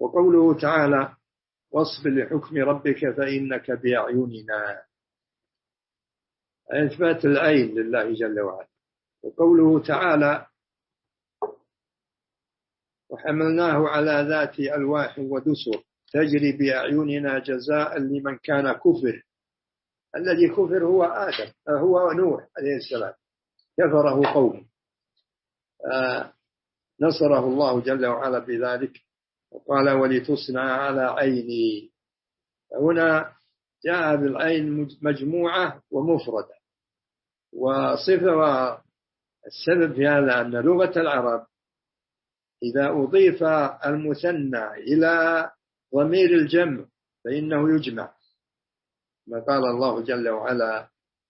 وقوله تعالى واصبر لحكم ربك فإنك بأعيننا، إثبات العين لله جل وعلا. وقوله تعالى وحملناه على ذات ألواح ودسر تجري بأعيننا جزاء لمن كان كفر. الذي كفر هو آدم، هو نوح عليه السلام، كفره قومه، نصره الله جل وعلا بذلك، وقال ولتصنع على عيني. هنا جاء بالعين مجموعة ومفردة، وصفة السبب في هذا أن لغة العرب إذا أضيف المثنى إلى ضمير الجمع فإنه يجمع، ما قال الله جل وعلا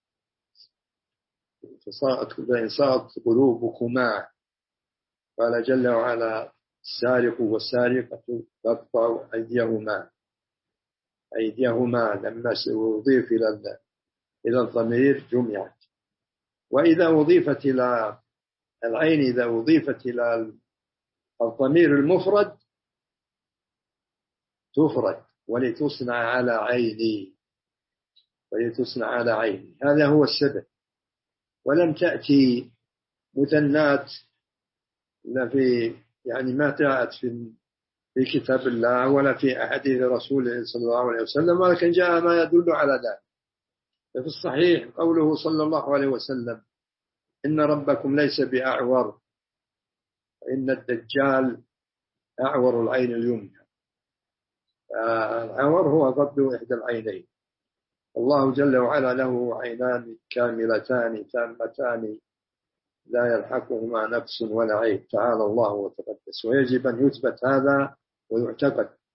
فإن صاغت قلوبكما، قال جل وعلا السارق والسارقة فاقطعوا أيديهما لما أضيف إلى الضمير جمعت. وإذا أضيفت إلى العين، إذا أضيفت إلى الضمير المفرد تفرد، ولتصنع على عيني، ولتصنع على عيني، هذا هو السبب. ولم تأتي مثنات لا في، يعني ما جاءت في كتاب الله ولا في أحاديث رسوله صلى الله عليه وسلم، ولكن جاء ما يدل على ذلك. ففي الصحيح قوله صلى الله عليه وسلم إن ربكم ليس بأعور، إن الدجال أعور العين اليمنى. العور هو ضد إحدى العينين. الله جل وعلا له عينان كاملتان تامتان لا يلحقهما نقص ولا عيب، تعالى الله وتقدس، ويجب أن يثبت هذا ويعتقد.